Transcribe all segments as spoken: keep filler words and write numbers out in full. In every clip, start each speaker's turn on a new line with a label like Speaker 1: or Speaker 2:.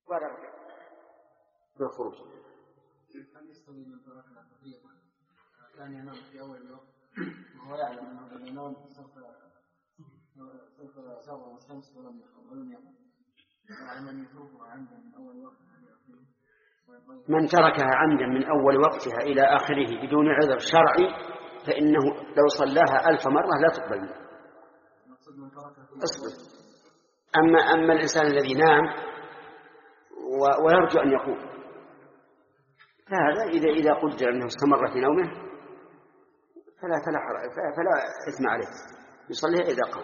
Speaker 1: ولا بالخروج.
Speaker 2: كان ينام في أول الوقت وهو يعلم أنه إذا نام سوف سوف تغرب الشمس ولم ولم يقم، يعلم أن يتركها عمدا من أول وقت.
Speaker 1: من تركها عمدا من أول وقتها إلى آخره بدون عذر شرعي فإنه لو صلاها ألف مرة لا تقبل منه. أصبر. أما أما الإنسان الذي نام ويرجو أن يقوم فهذا إذا إذا قدر أنه استمر في نومه فلا فلا حرج فلا إثم عليه، يصليها إذا قام.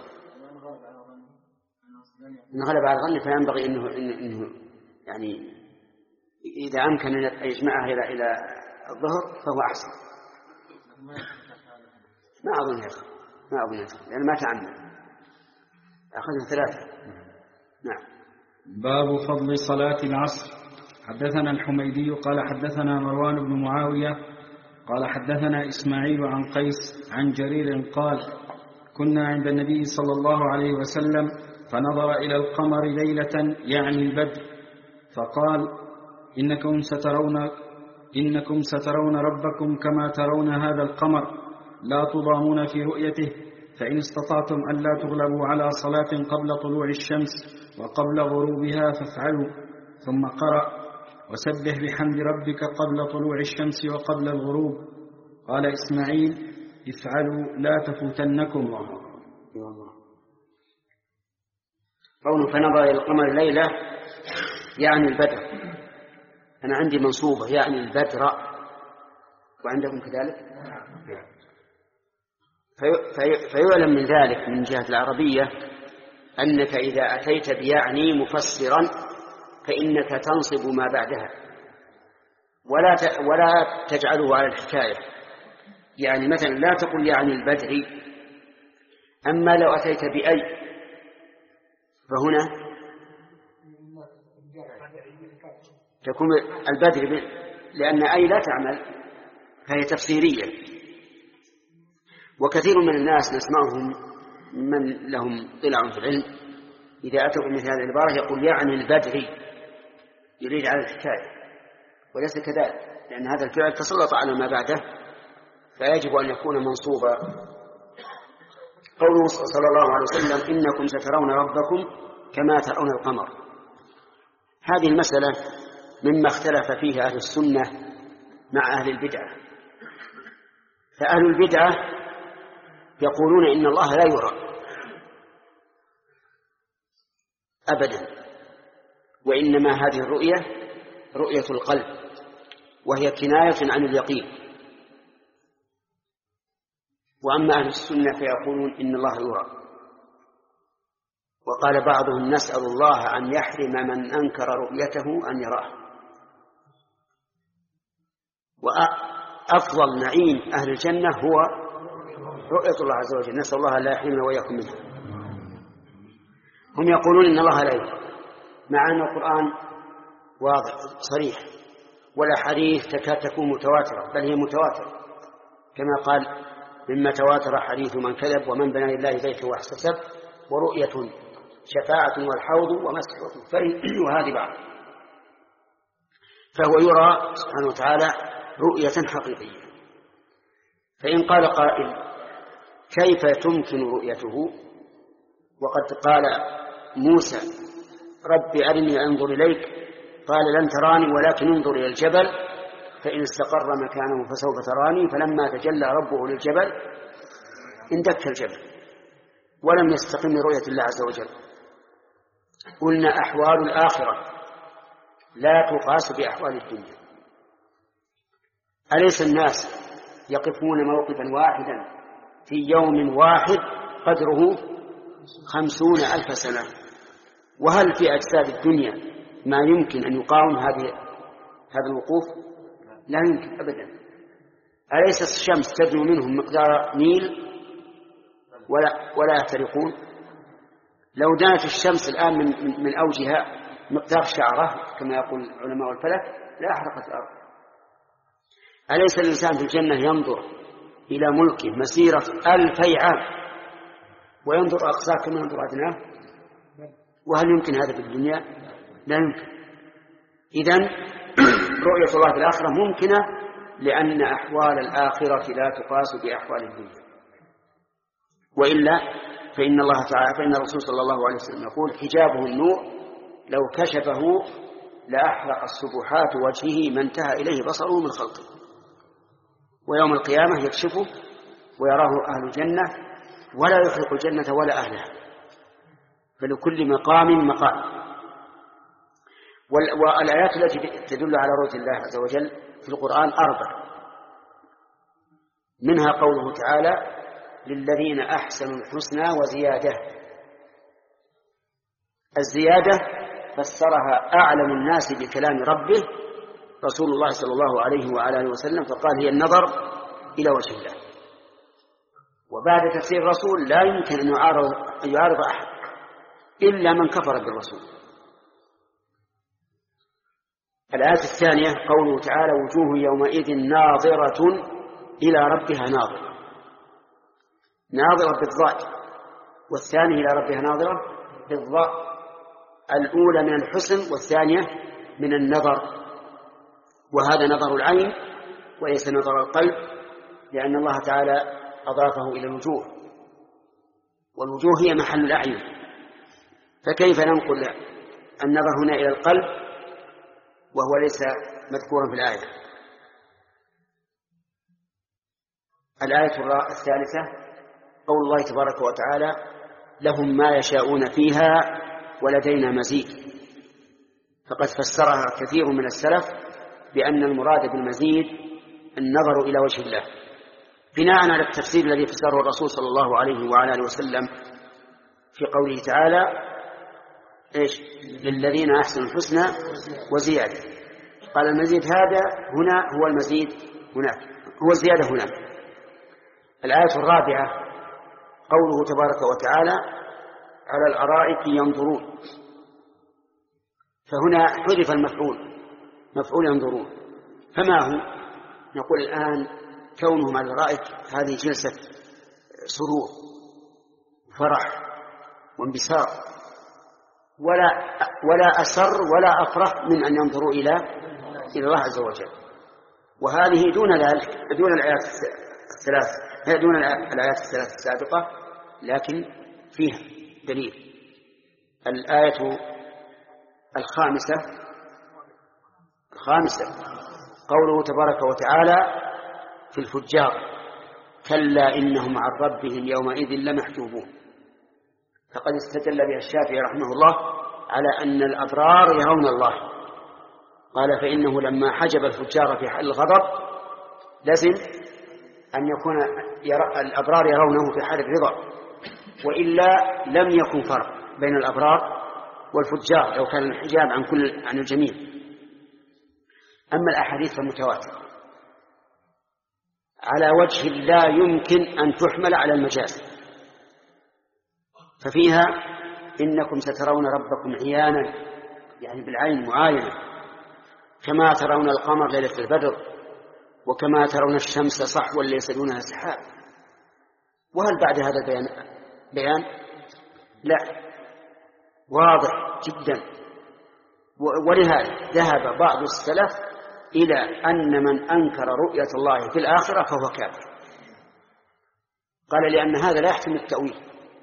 Speaker 1: إن غلب على الظن فينبغي إنه إنه يعني إذا أمكن أن يجمعها إلى إلى الظهر فهو أحسن. ما أظن يخ ما أظن يخ لأن ما تعمد أخذنا ثلاثة. نعم.
Speaker 3: باب فضل صلاة العصر. حدثنا الحميدي قال حدثنا مروان بن معاوية قال حدثنا إسماعيل عن قيس عن جرير قال كنا عند النبي صلى الله عليه وسلم فنظر إلى القمر ليلة يعني البدر فقال إنكم سترون, إنكم سترون ربكم كما ترون هذا القمر لا تضامون في رؤيته فإن استطعتم أن لا تغلبوا على صلاة قبل طلوع الشمس وقبل غروبها فافعلوا. ثم قرأ وسبح بحمد ربك قبل طلوع الشمس وقبل الغروب. قال إسماعيل افعلوا لا تفوتنكم.
Speaker 1: قوله فنظر إلى القمر ليلة يعني البدر. أنا عندي منصوبة يعني البدر وعندكم كذلك. في فيعلم من ذلك من جهة العربية أنك إذا أتيت بيعني مفسرا فإنك تنصب ما بعدها ولا ولا تجعله على الحكاية. يعني مثلا لا تقل يعني البدر، أما لو أتيت بأي فهنا تكون البدر لأن أي لا تعمل فهي تفسيرية. وكثير من الناس نسمعهم من لهم طلع في العلم إذا أتوا بمثل هذه العبارة يقول يعني البدر يريد على الحكاية، وليس كذلك لأن هذا الفعل تسلط على ما بعده فيجب أن يكون منصوبا. قوله صلى الله عليه وسلم إنكم سترون ربكم كما ترون القمر، هذه المسألة مما اختلف فيها أهل السنة مع أهل البدعة. فأهل البدعة يقولون إن الله لا يرى أبدا، وإنما هذه الرؤية رؤية القلب وهي كناية عن اليقين. وأما أهل السنة فيقولون إن الله يرى. وقال بعضهم نسأل الله أن يحرم من أنكر رؤيته أن يراه. وأفضل نعيم أهل الجنة هو رؤية الله عز وجل، نسأل الله لا يحرمنا وإياكم منها. هم يقولون إن الله لا يرى، مع أن القرآن واضح صريح والأحاديث تكاد تكون متواترة، بل هي متواترة كما قال مما تواتر حديث من كذب ومن بنى لله بيته واحتسب ورؤية شفاعة والحوض ومسح الخفين وهذه بعض. فهو يرى سبحانه وتعالى رؤية حقيقية. فإن قال قائل كيف تمكن رؤيته وقد قال موسى ربي أرني أنظر إليك قال لن تراني ولكن انظر إلى الجبل فإن استقر مكانه فسوف تراني فلما تجلى ربه للجبل اندك الجبل ولم يستقم رؤية الله عز وجل. قلنا أحوال الآخرة لا تقاس بأحوال الدنيا. أليس الناس يقفون موقفا واحدا في يوم واحد قدره خمسون ألف سنة؟ وهل في أجساد الدنيا ما يمكن أن يقاوم هذه هذا الوقوف؟ لا يمكن أبدا. أليس الشمس تدنو منهم مقدار ميل ولا ولا يحترقون؟ لو دانت الشمس الآن من, من, من أوجها مقدار شعرة كما يقول علماء الفلك لا أحرقت الأرض. أليس الإنسان في الجنة ينظر إلى ملكه مسيرة ألفي عام وينظر أقصاه كما ينظر أدناه؟ وهل يمكن هذا في الدنيا؟ لا يمكن. إذن رؤية الله في الآخرة ممكنة، لأن أحوال الآخرة لا تقاس بأحوال الدنيا. وإلا فإن الله تعالى فإن الرسول صلى الله عليه وسلم يقول: حجابه النور لو كشفه لأحرق السبحات وجهه ما انتهى إليه بصره من خلقه. ويوم القيامة يكشفه ويراه أهل الجنة ولا يحرق الجنة ولا أهلها، فلكل مقام مقام. والآيات التي تدل على رؤية الله عز وجل في القرآن أربع، منها قوله تعالى: للذين أحسنوا الحسنى وزيادة. الزيادة فسرها أعلم الناس بكلام ربه رسول الله صلى الله عليه وعلى آله وسلم، فقال: هي النظر إلى وجه الله. وبعد تفسير الرسول لا يمكن أن يعارض, أن يعارض أحد إلا من كفر بالرسول. الآية الثانية قوله تعالى: وجوه يومئذ ناظرة إلى ربها ناظرة. ناظرة بالضاد، والثانية إلى ربها ناظرة بالضاء. الأولى من الحسن والثانية من النظر، وهذا نظر العين وليس نظر القلب، لأن الله تعالى أضافه إلى الوجوه، والوجوه هي محل الأعين، فكيف ننقل النظر هنا إلى القلب وهو ليس مذكورا في الآية؟ الآية الثالثة قول الله تبارك وتعالى: لهم ما يشاءون فيها ولدينا مزيد. فقد فسرها كثير من السلف بأن المراد بالمزيد النظر إلى وجه الله، بناء على التفسير الذي فسره الرسول صلى الله عليه وعلى آله وسلم في قوله تعالى: إيش؟ للذين أحسنوا الحسنى وزيادة. قال: المزيد هذا هنا هو المزيد هناك، هو الزيادة هناك. الآية الرابعة قوله تبارك وتعالى: على الأرائك ينظرون. فهنا حذف المفعول، مفعول ينظرون. فما هو؟ نقول الآن كونهم على الأرائك هذه جلسة سرور فرح وانبساط، ولا ولا أسر ولا أفرح من أن ينظروا إلى إلى الله عز وجل. وهذه دون ذلك، دون الآيات الثلاث دون الآيات الثلاث السابقة، لكن فيها دليل. الآية الخامسة الخامسة قوله تبارك وتعالى في الفجار: كلا إنهم عن ربهم يومئذ لمحجوبون. فقد استدل بها الشافعي رحمه الله على أن الأبرار يرون الله. قال: فإنه لما حجب الفجار في حال الغضب لازم أن يكون يرى الأبرار يرونه في حال الرضا، وإلا لم يكن فرق بين الأبرار والفجار لو كان الحجاب عن كل عن الجميع. أما الأحاديث فمتواترة على وجه لا يمكن أن تحمل على المجاز، ففيها: إنكم سترون ربكم عيانا، يعني بالعين معاينة، كما ترون القمر ليلة البدر، وكما ترون الشمس صحوا ليس دونها سحاب. وهل بعد هذا البيان بيان؟ لا، واضح جدا. ولهذا ذهب بعض السلف إلى أن من أنكر رؤية الله في الآخرة فهو كافر. قال: لأن هذا لا يحتمل التأويل،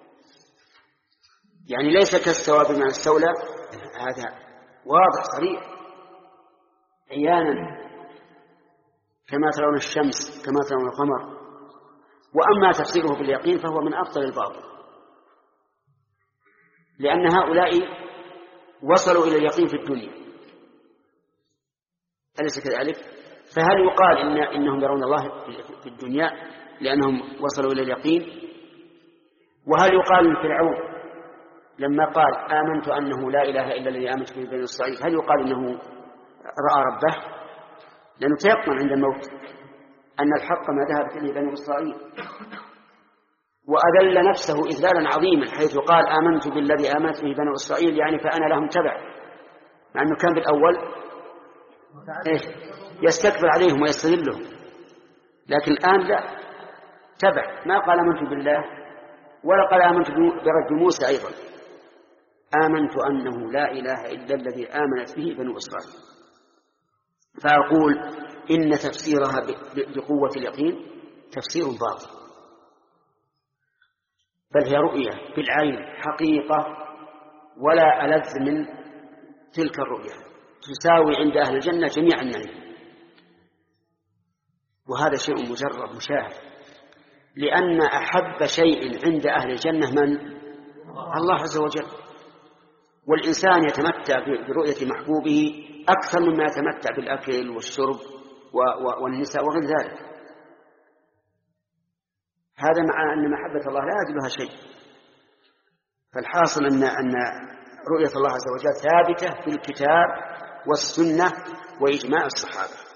Speaker 1: يعني ليس كالثواب من السولة، هذا واضح صريح عيانا، كما ترون الشمس كما ترون القمر. وأما تفسيره باليقين فهو من أبطل الباطل، لأن هؤلاء وصلوا إلى اليقين في الدنيا، أليس كذلك؟ فهل يقال إن إنهم يرون الله في الدنيا لأنهم وصلوا إلى اليقين؟ وهل يقال لفرعون لما قال: آمنت أنه لا إله إلا الذي آمنت به بني إسرائيل، هل يقال إنه رأى ربه؟ لأنه تيقن عند الموت أن الحق ما ذهبت إليه بني إسرائيل، وأذل نفسه إذلالا عظيما حيث قال: آمنت بالذي آمنت به بني إسرائيل، يعني فأنا لهم تبع، مع أنه كان بالأول إيه؟ يستكبر عليهم ويستذلهم، لكن الآن لا، تبع. ما قال آمنت بالله ولا قال آمنت برب موسى، أيضا آمنت أنه لا إله إلا الذي آمنت به بنو إسرائيل. فأقول إن تفسيرها بقوة اليقين تفسير باطل، بل هي رؤية بالعين حقيقة ولا ألذ من تلك الرؤية، تساوي عند أهل الجنة جميع النعيم. وهذا شيء مجرب مشاهد، لأن أحب شيء عند أهل الجنة من؟ الله عز وجل. والإنسان يتمتع برؤية محبوبه أكثر مما يتمتع بالأكل والشرب والنساء وغير ذلك. هذا مع أن محبة الله لا يعدلها شيء. فالحاصل أن أن رؤية الله عز وجل ثابتة في الكتاب والسنة وإجماع الصحابة.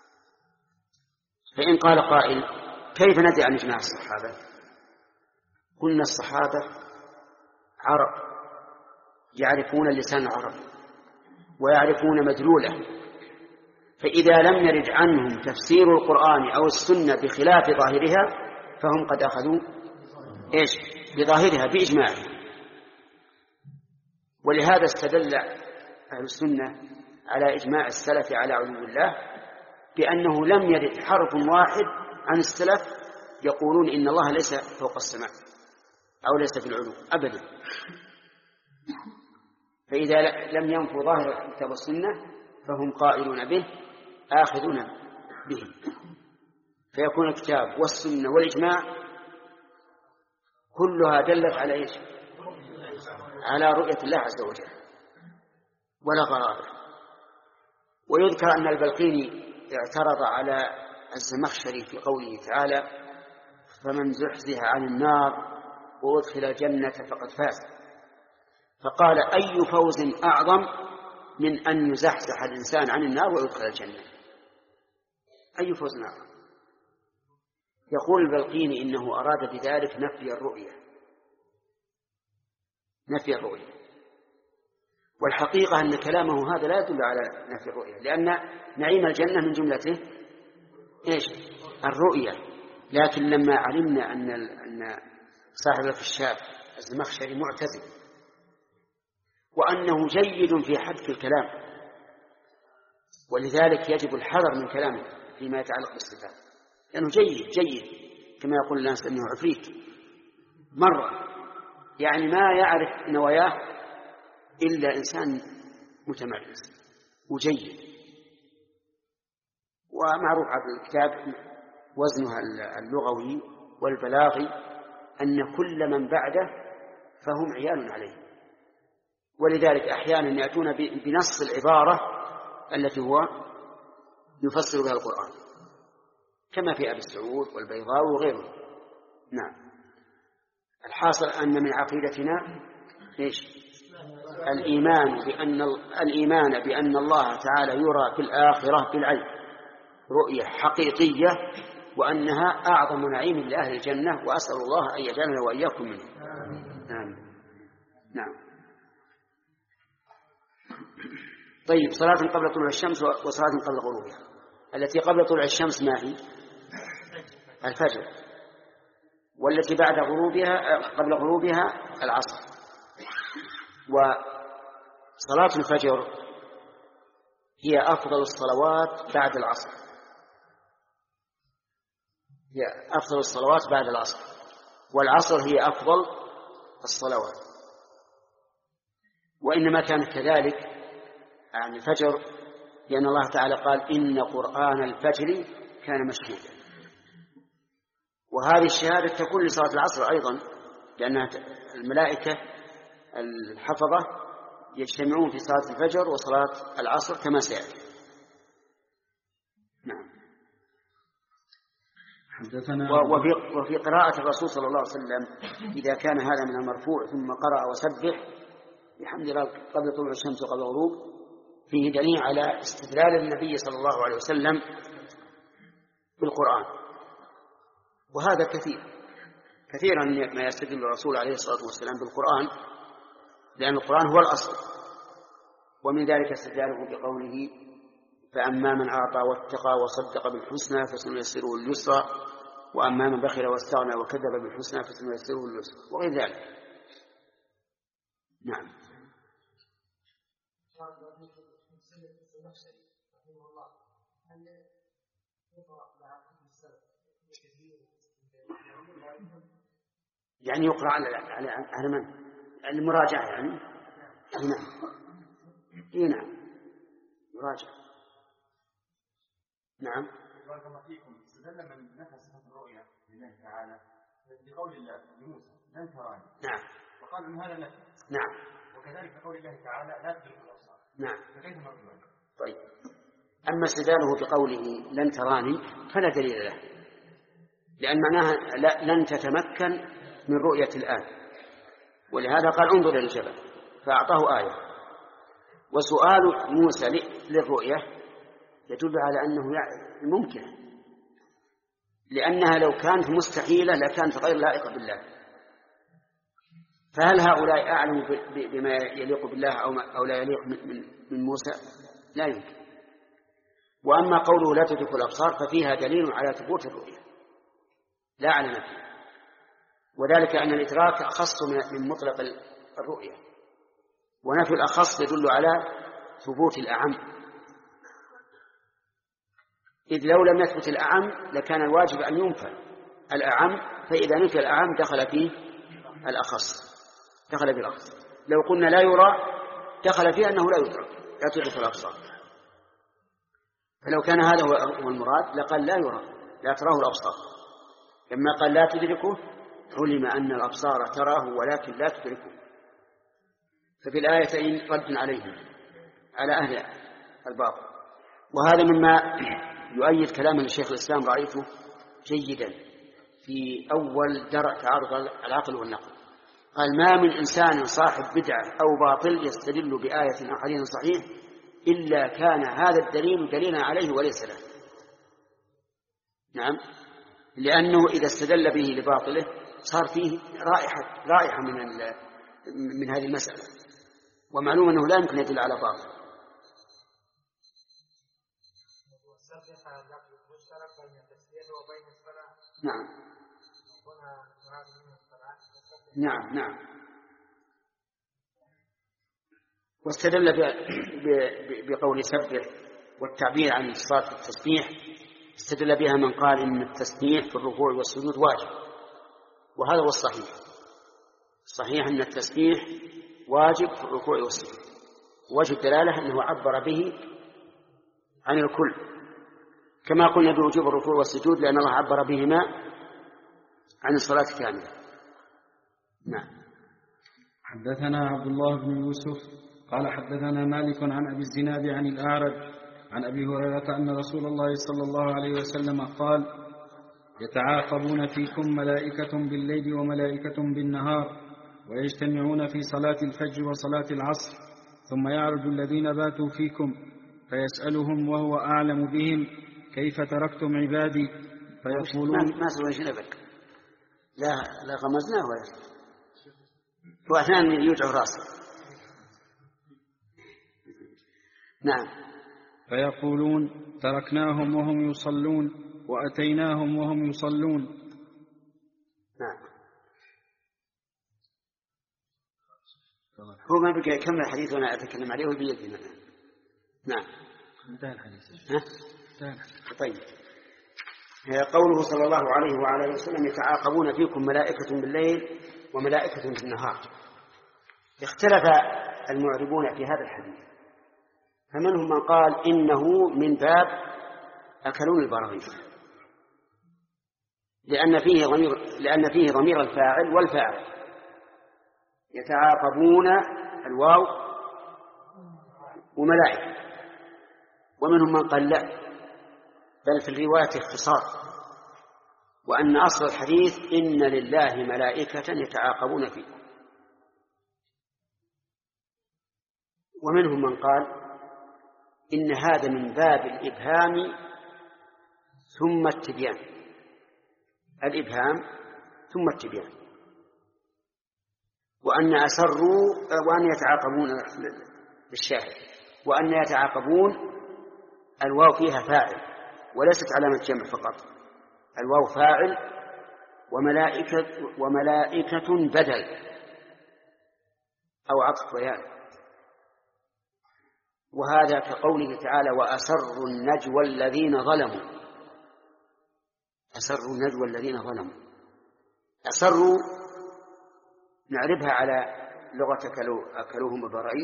Speaker 1: فإن قال قائل كيف ندري عن إجماع الصحابة؟ قلنا الصحابة عرب يعرفون اللسان العربي ويعرفون مدلوله، فإذا لم يرد عنهم تفسير القرآن أو السنة بخلاف ظاهرها فهم قد أخذوا إيش؟ بظاهرها بإجماعها. ولهذا استدل أهل السنة على إجماع السلف على علو الله بأنه لم يرد حرف واحد عن السلف يقولون إن الله ليس فوق السماء أو ليس في العلو أبدا. فإذا لم ينفوا ظاهر الكتاب والسنة فهم قائلون به آخذون به، فيكون الكتاب والسنة والإجماع كلها دلت على إيش؟ على رؤية الله عز وجل ولا غرابة. ويذكر أن البلقيني اعترض على الزمخشري في قوله تعالى فمن زحزح عن النار وأدخل الجنة فقد فاز، فقال أي فوز أعظم من أن يزحزح الإنسان عن النار ويدخل الجنة؟ أي فوز أعظم؟ يقول البلقيني إنه أراد بذلك نفي الرؤية، نفي الرؤية. والحقيقة أن كلامه هذا لا يدل على نفي الرؤية، لأن نعيم الجنة من جملته إيش؟ الرؤية. لكن لما علمنا أن أن صاحب الكشاف الزمخشري معتزل وأنه جيد في حذف الكلام، ولذلك يجب الحذر من كلامه فيما يتعلق بالصفات، لأنه جيد جيد كما يقول الناس أنه عفريت مرة، يعني ما يعرف نواياه إلا إنسان متمرس وجيد. ومعروف على الكتاب وزنها اللغوي والبلاغي أن كل من بعده فهم عيال عليه، ولذلك أحيانا يأتون بنص العبارة التي هو يفسر بها القرآن كما في أبي السعود والبيضاوي وغيره. نعم. الحاصل أن من عقيدتنا إيش؟ الإيمان بأن الإيمان بأن الله تعالى يرى في الآخرة بالعين رؤية حقيقية، وأنها أعظم نعيم لأهل الجنة، وأسأل الله أن يجعلنا وإياكم منه. آمين. نعم. طيب، صلاة قبل طلوع الشمس وصلاة قبل غروبها. التي قبل طلوع الشمس ما هي؟ الفجر. والتي بعد غروبها قبل غروبها العصر. وصلاة الفجر هي أفضل الصلوات بعد العصر، هي أفضل الصلوات بعد العصر، والعصر هي أفضل الصلوات. وإنما كانت كذلك عن الفجر لأن الله تعالى قال إن قرآن الفجر كان مشهودا، وهذه الشهادة تكون لصلاة العصر أيضا، لأن الملائكة الحفظة يجتمعون في صلاة الفجر وصلاة العصر كما سيأتي. نعم. وفي, وفي قراءة الرسول صلى الله عليه وسلم إذا كان هذا من المرفوع ثم قرأ وسبح بحمد الله قبل طلوع الشمس وقبل الغروب فيه دليل على استدلال النبي صلى الله عليه وسلم بالقرآن. وهذا كثير كثيرا ما يستدل الرسول عليه الصلاة والسلام بالقرآن، لأن القرآن هو الأصل. ومن ذلك استدلاله بقوله فأما من أعطى واتقى وصدق بالحسنى فسنيسره اليسرى وأما من بخل واستغنى وكذب بالحسنى فسنيسره اليسرى وغير ذلك. نعم. يعني يقرأ على على على من؟ المراجعة يعني. نعم. إيه نعم. مراجعة. نعم.
Speaker 4: بارك الله فيكم. استدل من نفى صفة الرؤيا لله تعالى بقول الله لموسى لن تراني.
Speaker 1: نعم.
Speaker 4: وقال ان هذا نفي.
Speaker 1: نعم.
Speaker 4: وكذلك بقول الله تعالى لا تدرك الابصار.
Speaker 1: نعم.
Speaker 4: فكيف نرجع؟
Speaker 1: طيب. أما استدلاله بقوله لن تراني فلا دليل له، لأن معناها لن تتمكن من رؤية الآن، ولهذا قال انظر إلى الجبل فأعطاه آية. وسؤال موسى للرؤية يدل على أنه ممكن، لأنها لو كانت مستحيلة لكانت غير لائقة بالله. فهل هؤلاء أعلم بما يليق بالله أو لا يليق من موسى؟ لا يمكن. وأما قوله لا تدرك الأبصار ففيها دليل على ثبوت الرؤية لا على نفي، وذلك أن الإدراك أخص من مطلق الرؤية، ونفي الأخص يدل على ثبوت الأعم، إذ لو لم يثبت الأعم لكان الواجب أن ينفى الأعم، فإذا نفي الأعم دخل فيه الأخص، دخل بالأخص. لو قلنا لا يرى دخل فيه أنه لا يدرك لا تدرك الأبصار. فلو كان هذا هو المراد لقال لا يرى لا تراه الأبصار، لما قال لا تدركه علم أن الأبصار تراه ولكن لا تدركه. ففي الآيتين رد عليهم على أهل الباطل. وهذا مما يؤيد كلام الشيخ الإسلام رأيته جيدا في أول درء تعارض العقل والنقل. قال ما من إنسان صاحب بدعة أو باطل يستدل بآية أو حديث صحيح إلا كان هذا الدليل دليلا عليه وليس له. نعم، لأنه إذا استدل به لباطله صار فيه رائحة رائحة من من هذه المسألة، ومعلوم أنه لا يمكن يدل على باطل. نعم نعم نعم. واستدل بقول سبح والتعبير عن صلاة التسبيح، استدل بها من قال إن التسبيح في الركوع والسجود واجب، وهذا هو الصحيح. الصحيح أن التسبيح واجب في الركوع والسجود، وجه الدلالة أنه عبر به عن الكل، كما قلنا بوجوب الركوع والسجود لأن الله عبر بهما عن الصلاة كاملة. نعم.
Speaker 3: حدثنا عبد الله بن يوسف قال حدثنا مالك عن أبي الزناد عن الأعرج عن أبي هريرة أن رسول الله صلى الله عليه وسلم قال يتعاقبون فيكم ملائكة بالليل وملائكة بالنهار ويجتمعون في صلاة الفجر وصلاة العصر، ثم يعرج الذين باتوا فيكم فيسألهم وهو أعلم بهم كيف تركتم عبادي فيقولون
Speaker 1: ما سوى شنبك لا لا غمزناه ولا وأحيانا يوجع راسه. نعم.
Speaker 3: فيقولون تركناهم وهم يصلون وأتيناهم وهم يصلون.
Speaker 1: نعم. هو ما بقى يكمل الحديث وأنا أتكلم عليه بيدنا. نعم.
Speaker 3: انتهى الحديث.
Speaker 1: ها؟
Speaker 3: انتهى.
Speaker 1: طيب. قوله صلى الله عليه وعلى وسلم يتعاقبون فيكم ملائكة بالليل وملائكة بالنهار. اختلف المعربون في هذا الحديث، فمنهم من قال إنه من باب أكلون البراغيث، لأن فيه ضمير لأن فيه ضمير الفاعل والفاعل. يتعاقبون الواو وملائكة. ومنهم من قال لا، بل في الرواية اختصار، وأن أصل الحديث إن لله ملائكة يتعاقبون فيكم. ومنهم من قال إن هذا من باب الإبهام ثم التبيان، الإبهام ثم التبيان، وأن أسروا وأن يتعاقبون بالشاهد، وأن يتعاقبون الواو فيها فاعل وليست علامة جمع فقط، الواو فاعل وملائكة وملائكة بدل أو عطف بيان. وهذا كقوله تعالى وأسروا النجوى الذين ظلموا. أسروا النجوى الذين ظلموا. أسروا نعربها على لغة أكلوهم ببرائث،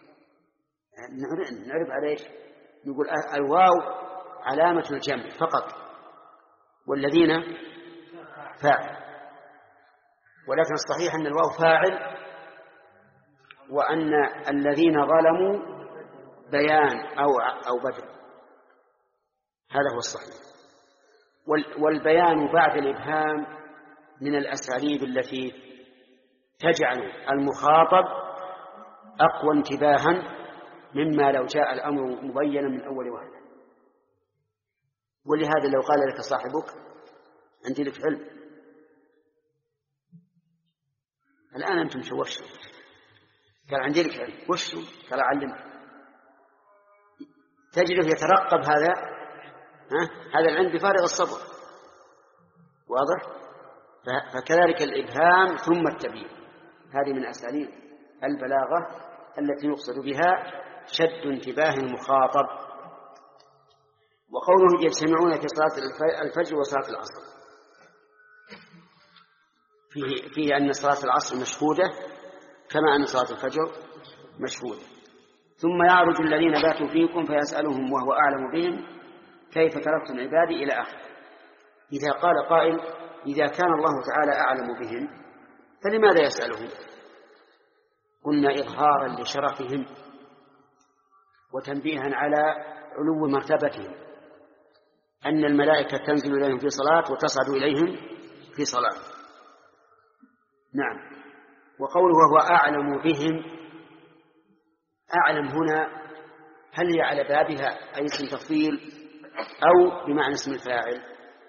Speaker 1: نعرب على إيش؟ نقول الواو علامة الجمع فقط، والذين فاعل، ولكن الصحيح أن الواو فاعل، وأن الذين ظلموا بيان أو أو بدل، هذا هو الصحيح. والبيان بعد الإبهام من الأساليب التي تجعل المخاطب أقوى انتباها مما لو جاء الأمر مبينا من أول وهلة. ولهذا لو قال لك صاحبك عندي لك علم، الآن أنتم شوشوا، قال عندي لك علم، وشو؟ قال أعلمك. تجده يترقب هذا ها؟ هذا العلم بفارغ الصبر، واضح؟ فكذلك الإبهام ثم التبيين، هذه من أساليب البلاغة التي يقصد بها شد انتباه المخاطب. وقوله يجتمعون في صلاة الفجر وصلاة العصر، فيه, فيه أن صلاة العصر مشهودة كما أن صلاة الفجر مشهودة. ثم يعرج الذين باتوا فيكم فيسألهم وهو أعلم بهم كيف تركتم عبادي إلى آخر. إذا قال قائل إذا كان الله تعالى أعلم بهم فلماذا يسألهم؟ قلنا إظهارا لشرفهم وتنبيها على علو مرتبتهم، أن الملائكة تنزل إليهم في صلاة وتصعد إليهم في صلاة. نعم. وقوله وهو أعلم بهم، أعلم هنا هل هي على بابها أي اسم تفضيل أو بمعنى اسم الفاعل؟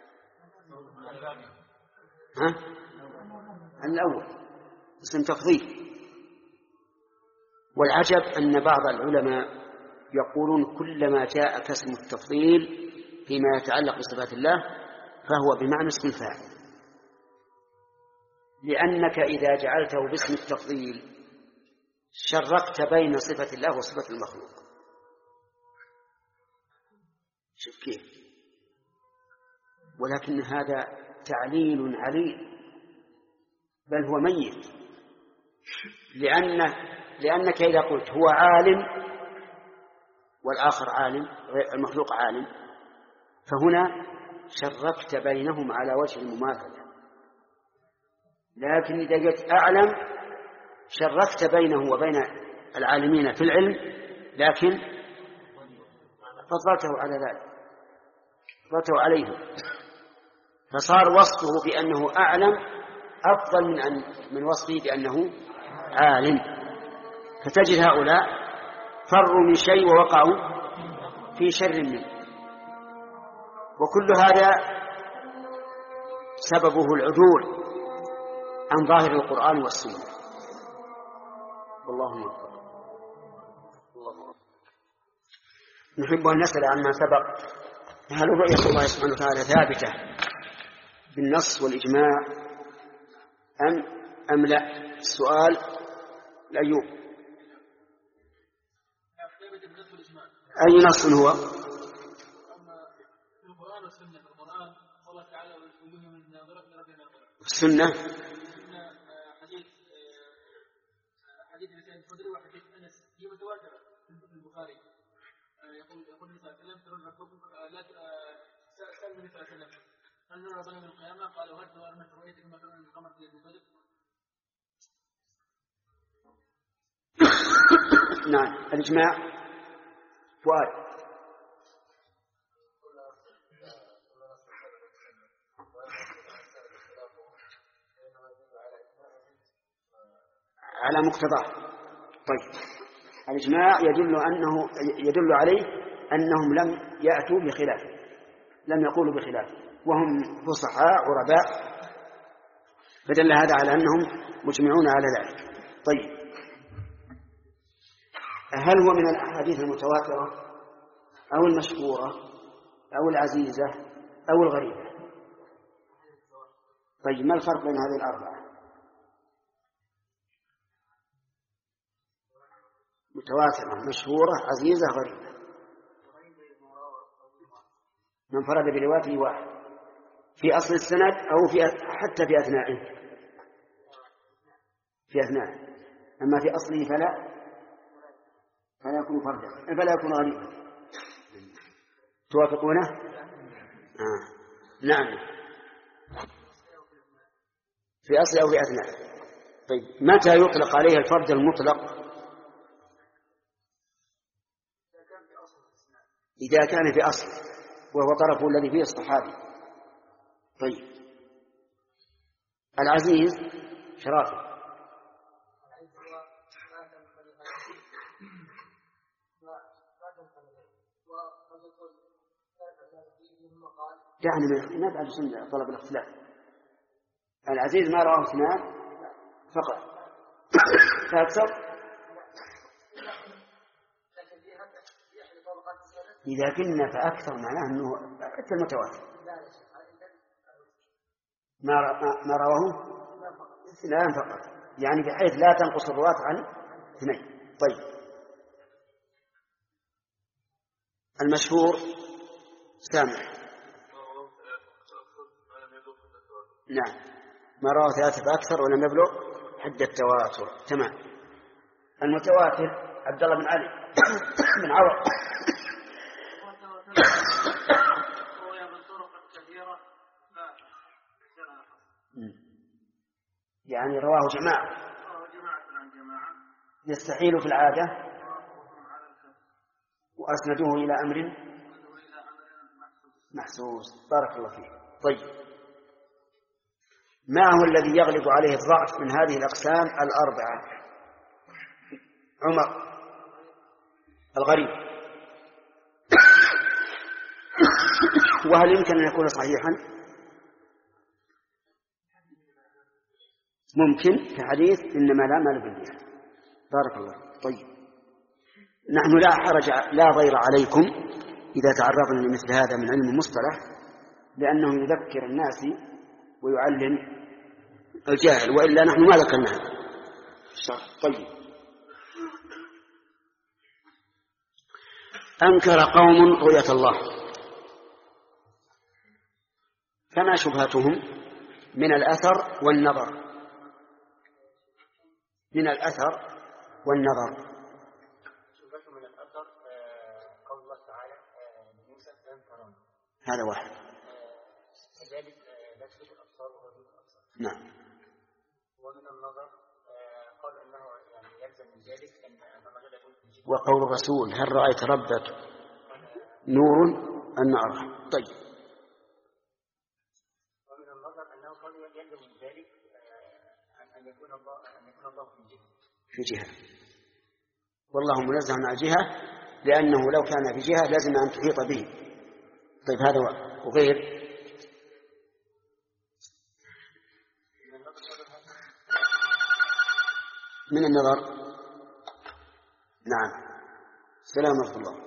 Speaker 1: ها؟ الأول اسم تفضيل. والعجب أن بعض العلماء يقولون كلما جاء كاسم التفضيل فيما يتعلق بصفات الله فهو بمعنى اسم الفاعل، لأنك إذا جعلته باسم التفضيل شرقت بين صفة الله وصفة المخلوق. شوف كيف. ولكن هذا تعليل عليل، بل هو ميت، لأنه لأنك إذا قلت هو عالم والآخر عالم، المخلوق عالم، فهنا شرقت بينهم على وجه المماثلة. لكن إذا قلت أعلم شرقت بينه وبين العالمين في العلم، لكن فضلته على ذلك، فضلته عليهم، فصار وصفه بأنه أعلم أفضل من أن من وصفه بأنه عالم. فتجد هؤلاء فروا من شيء ووقعوا في شر منه، وكل هذا سببه العدول عن ظاهر القرآن والسنة. والله موفق. نحب أن نسأل عما سبق، هل رؤية الله سبحانه وتعالى ثابتة بالنص والإجماع أم أم لا؟ السؤال الأيوب أي نص هو؟ السنة
Speaker 2: حديث حديث الخدري وحديث أنس هي متواترة في البخاري، يقول يقول النبي صلى الله عليه وسلم ترون ربكم لا سأل النبي صلى الله عليه وسلم هل نرى ربنا من القيامة؟ قال وهل ترى رؤيتكم ما ترون القمر في ليلة البدر؟
Speaker 1: نعم. الإجماع فؤاد. على مقتضاه. طيب، الإجماع يدل أنه يدل عليه أنهم لم يأتوا بخلافه، لم يقولوا بخلافه، وهم فصحاء عرباء، فدل هذا على أنهم مجمعون على ذلك. طيب، هل هو من الأحاديث المتواترة أو المشهورة أو العزيزة أو الغريبة؟ طيب، ما الفرق بين هذه الأربعة؟ متواترة مشهورة عزيزة غريبة. من فرد بروايته واحد في أصل السند أو في حتى في أثنائه، في أثنائه، أما في أصله فلا فلا يكون فردا فلا يكون غريبا. توافقونه؟ آه. نعم، في أصل أو في أثناء. طيب متى يطلق عليه الفرد المطلق؟ إذا كان في أصل وهو طرفه الذي فيه الصحابي. طيب العزيز شرافه يعني ما بعد سنة طلب الاختلاف. العزيز ما رواه اثنان فقط فأكثر. إذا كنا فأكثر معناه أنه حتى المتواتر ما ما رواه اثنان فقط، يعني بحيث لا تنقص الرواة عن اثنين. طيب المشهور سامع. نعم، ما رواه ثلاثة فأكثر ولم يبلغ حد التواتر. تمام. المتواتر عبد الله بن علي بن عوض يعني رواه جماعة يستحيل في العادة وأسندوه إلى أمر محسوس. بارك الله فيه. طيب ما هو الذي يغلب عليه الضعف من هذه الأقسام الأربعة؟ عمر الغريب. وهل يمكن أن يكون صحيحا؟ ممكن كحديث إنما لا مال بالبيع. بارك الله. طيب نحن لا حرج لا ضير عليكم إذا تعرضنا لمثل هذا من علم المصطلح، لأنه يذكر الناس ويعلم الجاهل، وإلا نحن ما ذكرناها. طيب أنكر قوم رؤية الله، فما شبهتهم؟ من الأثر والنظر. من الأثر والنظر.
Speaker 4: شبهتهم من الأثر قول الله تعالى موسى لن تراني،
Speaker 1: هذا واحد.
Speaker 4: كذلك لا تدرك الأبصار وهو يدرك الأبصار.
Speaker 1: نعم.
Speaker 4: ومن النظر قال أنه يعني يلزم من ذلك أن
Speaker 1: وقول الرسول هل رأيت ربك نور أن أراه. طيب
Speaker 4: ومن النظر أنه قال يلزم من ذلك أن يكون الله أن يكون الله في جهة
Speaker 1: في جهة والله منزه عن جهة، لأنه لو كان في جهة لازم أن تحيط به. طيب هذا وغير من النظر. نعم. سلام ورحمة الله.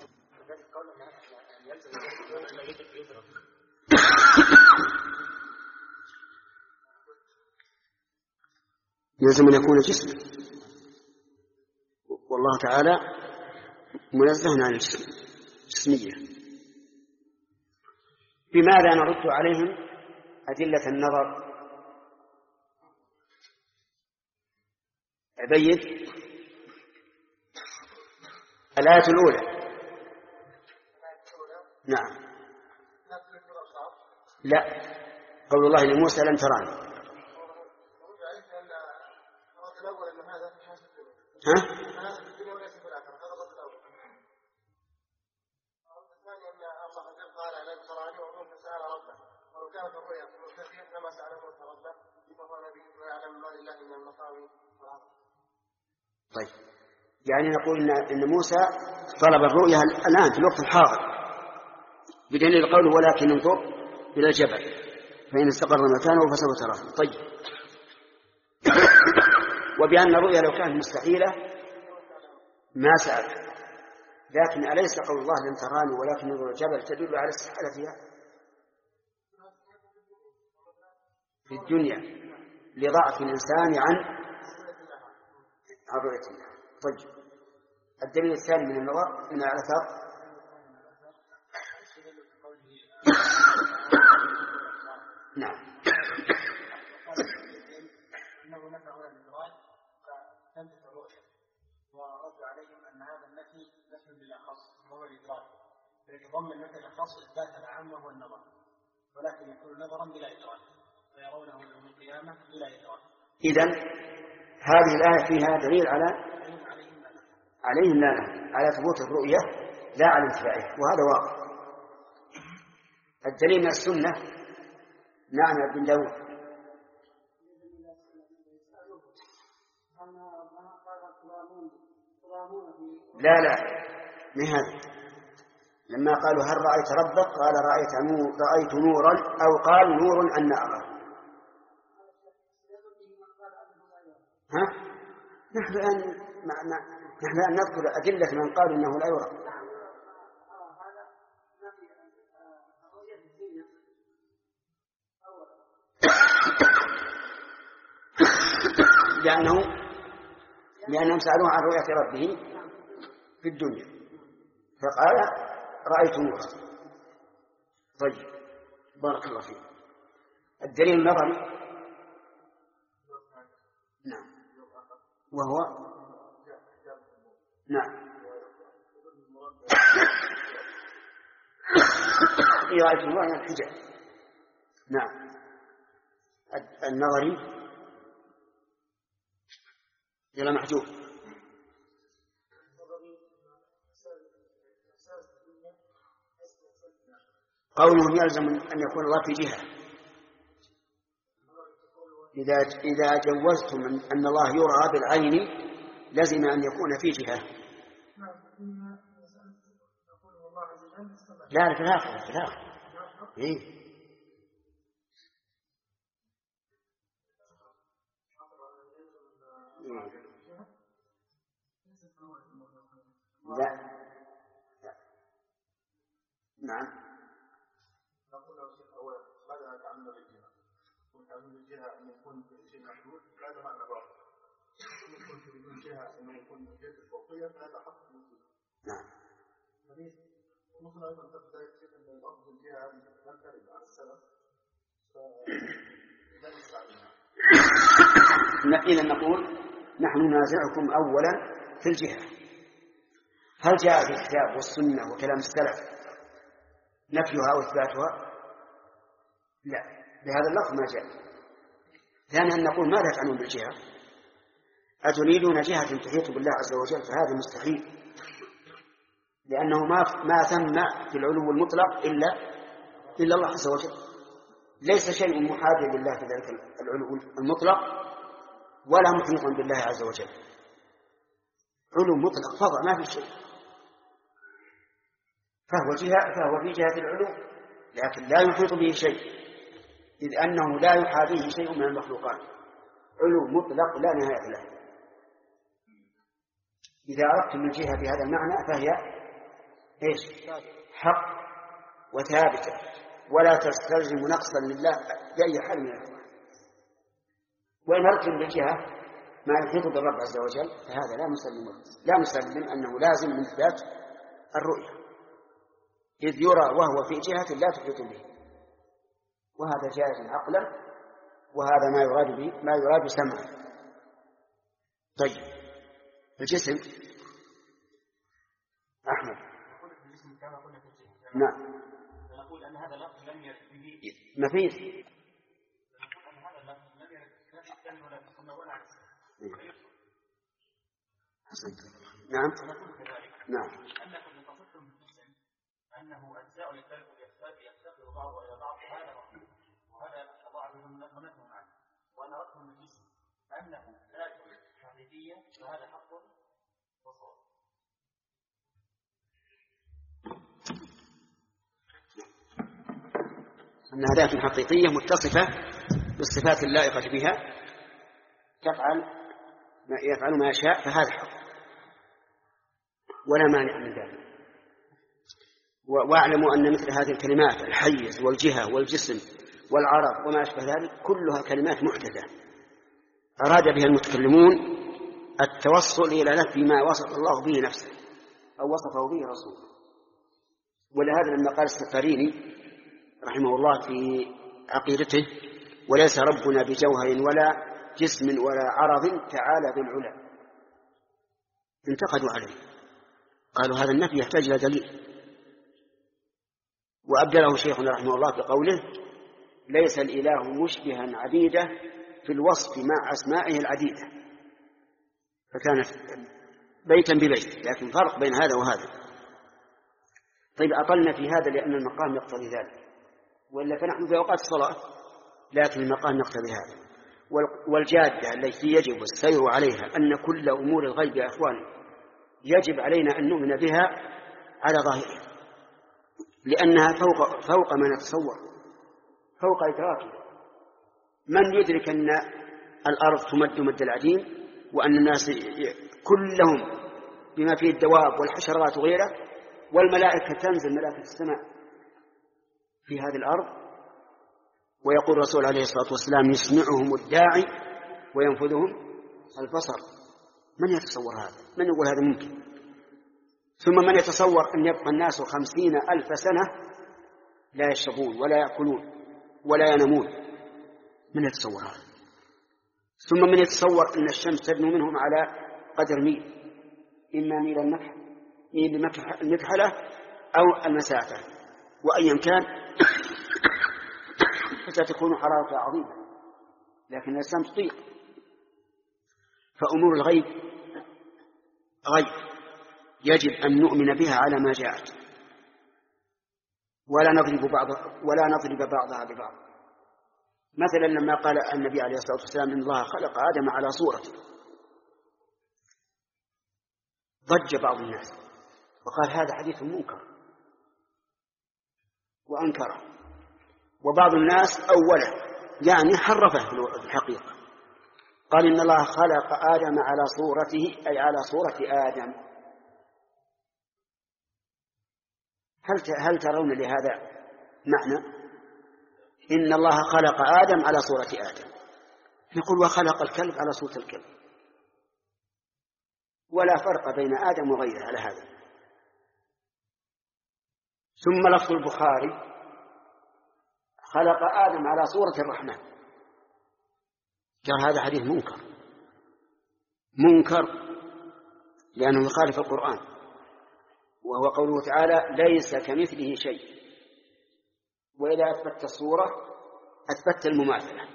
Speaker 1: يلزم أن يكون جسما، والله تعالى منزه عن الجسم جسمية. بماذا نرد عليهم أدلة النظر؟ أبين الآية الأولى. نعم. لا، قول الله لموسى لن تراني. ها؟ طيب يعني نقول إن موسى طلب الرؤيا الآن في الوقت الحاضر بدليل قوله ولكن انظر إلى الجبل فإن استقر مكانه فسوف تراه. طيب وبأن الرؤيا لو كانت مستحيلة ما سأل، لكن أليس قول الله لن تراني ولكن انظر الجبل تدل على استحالة فيها في الدنيا لضعف الإنسان عن عن رؤية الله. طيب الدليل الثاني من النظر من الأثر نعم
Speaker 2: إنه نفى هنا الإدراك فتنتهي الرؤية، ورد عليهم أن هذا النفي نفي بالأخص وهو الإدراك، فيتضمن النفي الأخص إثبات العام وهو النظر، ولكن يكون نظرا بلا إدراك فيرونه يوم القيامة بلا إدراك.
Speaker 1: إذن هذه الآية فيها دليل على عليهم لا على ثبوت الرؤية لا على انتفاعها، وهذا واضح. الدليل من السنة نعم ابن داود. لا لا من هذا لما قالوا هل رأيت ربك قال رأيت نور رأيت نورا أو قال نور أن أرى. ها نحن الآن نحن الآن نذكر أدلة من قالوا إنه لا يرى. لأنه لأنهم سألوه عن رؤية ربه في الدنيا فقال رأيت نورا. طيب بارك الله فيك. الدليل النظري نعم وهو نعم رأيت نورا يعني الحجاب. نعم النظري يلا محجوب. قولهم يلزم أن يكون الله في جهة. إذا إذا جوزتم أن الله يرى بالعين لازم أن يكون في جهة. لا في الآخرة في الآخرة إيه لا نعم
Speaker 4: نقول له شيخ أولا ماذا نتعلم بالجهة؟ ونتعلم بالجهة أن يكون شيء محدود هذا معنى باطل. يكون في الجهة أن يكون الجهة الفوقية فهذا حق موجود.
Speaker 1: نعم.
Speaker 4: ممكن أيضا تبدأ أن الأرض الجهة هذه لم ترد عن السلف فلا نستعملها.
Speaker 1: إذا نقول نحن ننازعكم أولا في الجهة. هل جاء في الكتاب والسنة وكلام السلف نفيها وإثباتها؟ لا بهذا اللفظ ما جاء. ثانيا نقول ماذا تعنون بالجهة؟ أتريدون جهة تحيط بالله عز وجل؟ فهذا مستحيل، لأنه ما ما ثم في العلو المطلق إلا إلا الله عز وجل. ليس شيء محاذ لله في ذلك العلو المطلق ولا محيط بالله عز وجل. علو مطلق فضع ما في شيء، فهو جهة فهو في جهة العلو لكن لا يحيط به شيء، إذ أنه لا يحاذيه شيء من المخلوقات. علو مطلق لا نهاية له. إذا أردتم الجهة بهذا المعنى فهي إيش؟ حق وثابتة ولا تستلزم نقصا لله بأي حال من الأحوال. وإن أردتم بالجهة ما يحيط بالرب عز وجل فهذا لا نسلم لا نسلم أنه لازم من إثبات الرؤية، إذ يرى وهو في جهة لا تحيط به، وهذا جائز عقلا، وهذا ما يراد به ما يراد سمعا. طيب الجسم أحمد نعم
Speaker 2: نقول أن هذا اللفظ لم يرد به
Speaker 1: ما فيه
Speaker 2: نقول أن هذا اللفظ لم يرد لا في الكلمة ولا في السنة ولا عكسه.
Speaker 1: حسنت نعم
Speaker 2: ونقول كذلك
Speaker 1: نعم
Speaker 2: أنكم لتصفتم بالجسم أنه أجزاء يفتقر بعضها إلى بعض هذا مطلوب وهذا بعضهم نفهم عنه. وأن رقم الجسم أنه ذات حقيقية فهذا حق وصواب.
Speaker 1: أنها ذات حقيقية متصفة بالصفات اللائقة بها تفعل ما يفعل ما يشاء فهذا حق ولا مانع من ذلك. واعلموا أن مثل هذه الكلمات الحيز والجهة والجسم والعرض وما أشبه ذلك كلها كلمات محدثة أراد بها المتكلمون التوصل إلى نفي ما وصف الله به نفسه أو وصفه به رسوله. ولهذا لما قال السفاريني رحمه الله في عقيدته: وليس ربنا بجوهر ولا جسم ولا عرض تعالى ذو العلا، انتقدوا عليه، قالوا هذا النفي يحتاج إلى دليل. وأبدله شيخنا رحمه الله بقوله: ليس الإله مشبها عديدة في الوصف مع أسمائه العديدة. فكانت بيتا ببيت، لكن فرق بين هذا وهذا. طيب أطلنا في هذا لأن المقام يقتضي ذلك، وإلا فنحن في أوقات الصلاة، لكن المقام يقتضي هذا. والجادة التي يجب السير عليها أن كل أمور الغيب يا أخواني يجب علينا أن نؤمن بها على ظاهرها، لأنها فوق, فوق ما نتصور، فوق إدراكنا. من يدرك أن الأرض تمد مد العديم، وأن الناس كلهم بما فيه الدواب والحشرات وغيره، والملائكة تنزل ملائكة السماء في هذه الأرض، ويقول الرسول عليه الصلاة والسلام: يسمعهم الداعي وينفذهم البصر. من يتصور هذا؟ من يقول هذا ممكن؟ ثم من يتصور أن يبقى الناس خمسين ألف سنة لا يشربون ولا يأكلون ولا ينامون؟ من يتصور هذا؟ ثم من يتصور أن الشمس تدنو منهم على قدر ميل، إما ميل المكحلة أو المسافة، وأيا كان فتكون حرارة عظيمة، لكن الشمس تطيق. فأمور الغيب غيب يجب أن نؤمن بها على ما جاءت، ولا نضرب بعضها ولا نضرب بعضها ببعض. مثلا لما قال النبي عليه الصلاة والسلام: إن الله خلق آدم على صورته، ضج بعض الناس وقال: هذا حديث منكر، وأنكره. وبعض الناس أوله يعني حرفه في الحقيقة، قال: إن الله خلق آدم على صورته، أي على صورة آدم. هل هل ترون لهذا معنى؟ إن الله خلق آدم على صورة آدم، نقول: وخلق الكلب على صورة الكلب، ولا فرق بين آدم وغيره على هذا. ثم لفظ البخاري: خلق آدم على صورة الرحمن، قال: هذا حديث منكر، منكر لأنه يخالف القرآن، وهو قوله تعالى: ليس كمثله شيء. وإذا أثبت الصورة أثبت المماثلة.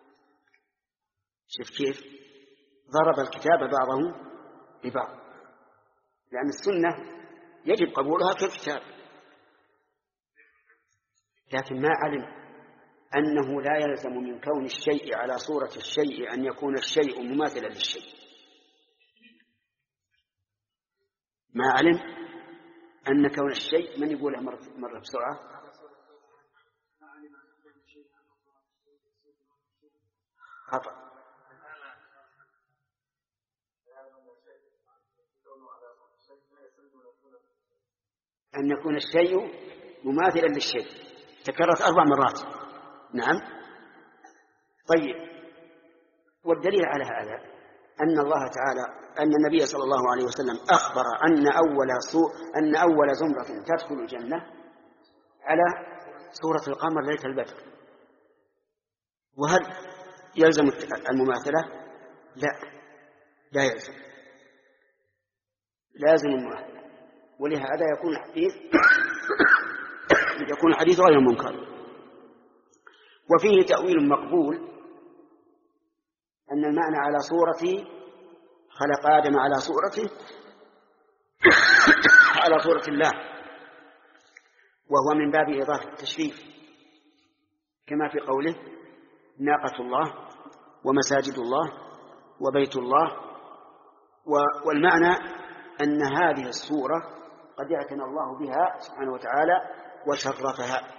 Speaker 1: شوف كيف ضرب الكتاب بعضه ببعض، لأن السنة يجب قبولها كالكتاب، لكن ما علم أنه لا يلزم من كون الشيء على صورة الشيء أن يكون الشيء مماثلا للشيء. ما علم أن كون الشيء، من يقولها مرة, مرة بسرعة؟ خطأ. أن يكون الشيء مماثلا للشيء، تكررت أربع مرات. نعم. طيب، والدليل على هذا أن الله تعالى أن النبي صلى الله عليه وسلم أخبر أن أول أن أول زمرة تدخل الجنة على سورة القمر ليلة البدر. وهل يلزم المماثلة؟ لا، لا يلزم، لازم المماثلة. ولهذا يكون الحديث يكون الحديث غير منكر. وفيه تأويل مقبول، أن المعنى على صورته، خلق آدم على صورته على صورة الله، وهو من باب إضافة التشريف، كما في قوله: ناقة الله ومساجد الله وبيت الله. والمعنى أن هذه الصورة قد اعتنى الله بها سبحانه وتعالى وشرفها،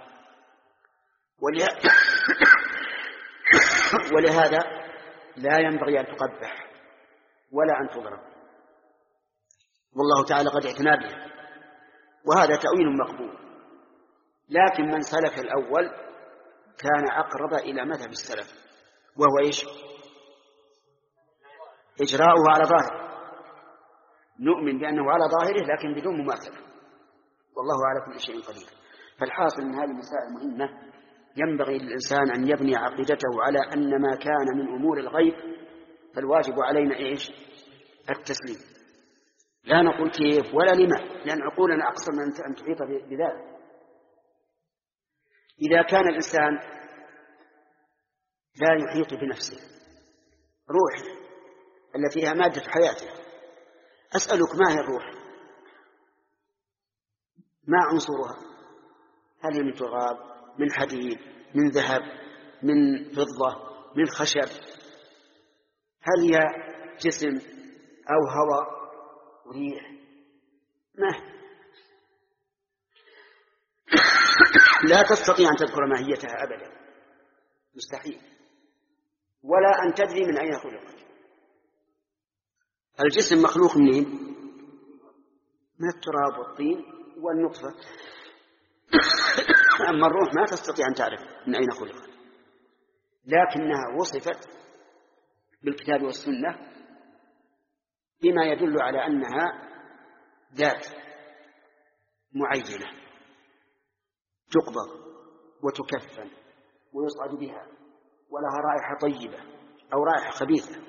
Speaker 1: ولهذا لا ينبغي أن تقبح ولا أن تضرب، والله تعالى قد اعتنى بها، وهذا تأويل مقبول. لكن من سلك الأول كان أقرب إلى مذهب السلف، وهو إيش؟ إجراؤه على ظاهره، نؤمن بأنه على ظاهره لكن بدون مماثلة، والله على كل شيء قدير. فالحاصل من هذه المسائل مهمة، ينبغي للإنسان أن يبني عقيدته على أن ما كان من أمور الغيب فالواجب علينا إيش؟ التسليم. لا نقول كيف ولا لما، لأن عقولنا أقصر من أن تحيط بذلك. إذا كان الإنسان لا يحيط بنفسه، روح التي هي مادة حياته، أسألك ما هي الروح؟ ما عنصرها؟ هل هي من تراب، من حديد، من ذهب، من فضة، من خشب؟ هل هي جسم أو هواء وريح؟ ما لا تستطيع أن تذكر ماهيتها أبدا، مستحيل، ولا أن تدري من أين خلقت. الجسم مخلوق منين؟ من التراب والطين والنطفة. أما الروح ما تستطيع أن تعرف من أين خلقت، لكنها وصفت بالكتاب والسنة بما يدل على أنها ذات معينة تقبض وتكفن ويصعد بها، ولها رائحة طيبة أو رائحة خبيثة،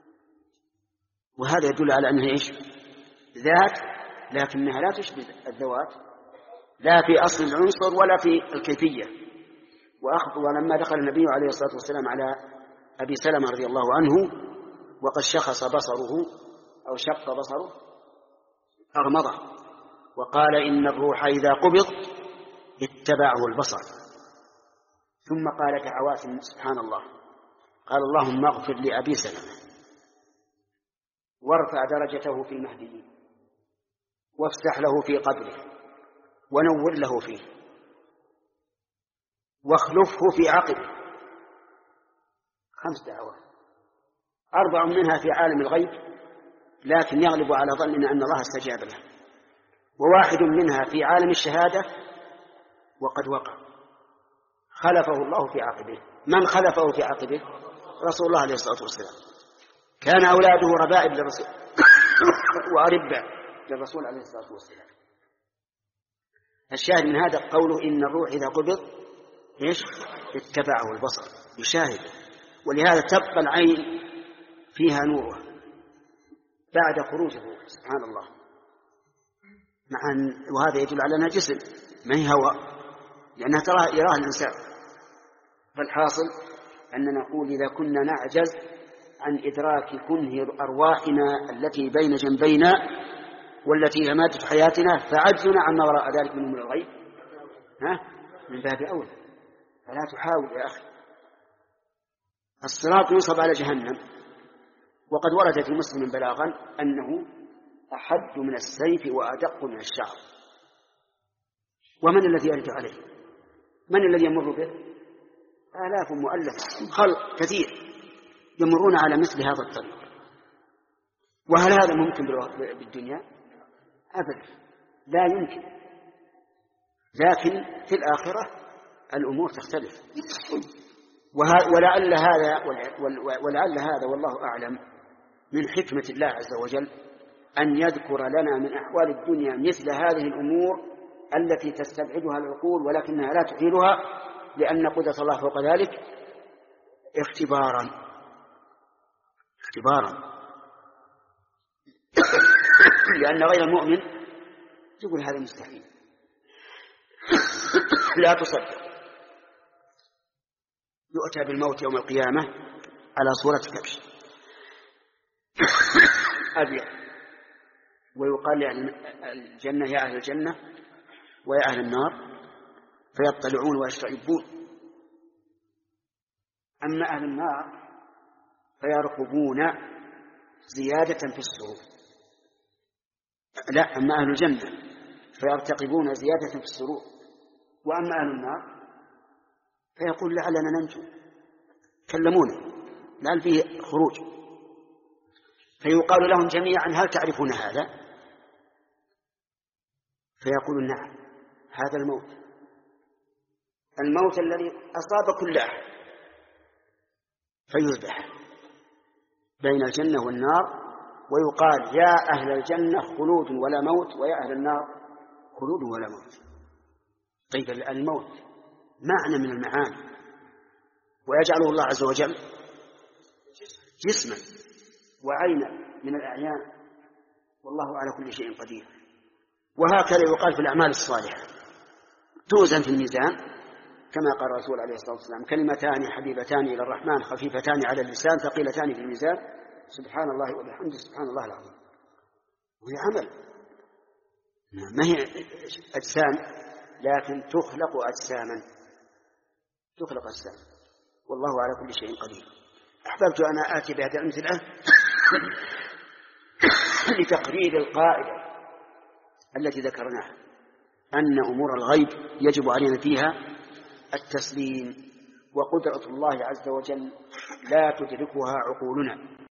Speaker 1: وهذا يدل على أنها إيش؟ ذات، لكنها لا تشبه الذوات، لا في أصل العنصر ولا في الكيفية. وأخذ ولما دخل النبي عليه الصلاة والسلام على أبي سلمة رضي الله عنه وقد شخص بصره أو شق بصره أغمضه وقال إن الروح إذا قبض اتبعه البصر، ثم قال دعوات سبحان الله، قال اللهم اغفر لأبي سلمة وارفع درجته في المهديين وافسح له في قبره ونور له فيه واخلفه في عقبه. خمس دعوات، أربع منها في عالم الغيب لكن يغلب على ظننا أن الله استجاب له، وواحد منها في عالم الشهادة وقد وقع، خلفه الله في عقبه. من خلفه في عقبه؟ رسول الله عليه الصلاة والسلام، كان أولاده ربائب للرسول وأربع للرسول عليه الصلاة والسلام. الشاهد من هذا قوله إن الروح إذا قبض إيش؟ اتبعه البصر، يشاهد، ولهذا تبقى العين فيها نوره بعد خروجه سبحان الله، مع أن وهذا يدل على أنها جسم ما هي هواء، لأنها ترى يراها الإنسان. فالحاصل أننا نقول إذا كنا نعجز عن إدراك كنه أرواحنا التي بين جنبينا والتي هي مادة حياتنا، فعجزنا عما وراء ذلك من أمور الغيب ها من باب أولى. فلا تحاول يا أخي. الصراط ينصب على جهنم، وقد ورد في مسلم بلاغا أنه أحد من السيف وأدق من الشعر. ومن الذي يرد عليه؟ من الذي يمر به؟ آلاف مؤلفة خلق كثير يمرون على مثل هذا الطريق. وهل هذا ممكن بالدنيا؟ أبدا، لا يمكن. لكن في الآخرة الأمور تختلف، ولعل هذا ولعل هذا والله أعلم من حكمة الله عز وجل أن يذكر لنا من أحوال الدنيا مثل هذه الأمور التي تستبعدها العقول ولكنها لا تحيلها، لأن قدرة الله فوق ذلك اختبارا اختبارا لأن غير المؤمن يقول هذا مستحيل، لا تصدق. يؤتى بالموت يوم القيامة على صورة كبش أبيض، ويقال لأهل الجنة يا أهل الجنة ويا أهل النار، فيطلعون ويشتعبون. أما أهل النار فيرقبون زيادة في السرور، لا، أما أهل الجنة فيرتقبون زيادة في السرور، وأما أهل النار فيقول لعلنا ننجو، كلمونا لعل فيه خروج، فيقال لهم جميعا هل تعرفون هذا؟ فيقولون نعم، هذا الموت، الموت الذي أصاب كل أحد، فيذبح بين الجنة والنار، ويقال يا أهل الجنة خلود ولا موت، ويا أهل النار خلود ولا موت. طيب الموت معنى من المعاني، ويجعله الله عز وجل جسما وعينا من الأعيان، والله على كل شيء قدير. وهكذا يقال في الأعمال الصالحة توزن في الميزان، كما قال الرسول عليه الصلاة والسلام كلمتان حبيبتان إلى الرحمن خفيفتان على اللسان ثقيلتان في الميزان سبحان الله وبحمده سبحان الله العظيم. وهي عمل، ما هي أجسام، لكن تخلق أجساما تخلق أجساما والله على كل شيء قدير. أحببت أن آتي بهذه الأمثلة لتقرير القاعدة التي ذكرناها، أن أمور الغيب يجب علينا فيها التسليم، وقدرة الله عز وجل لا تدركها عقولنا.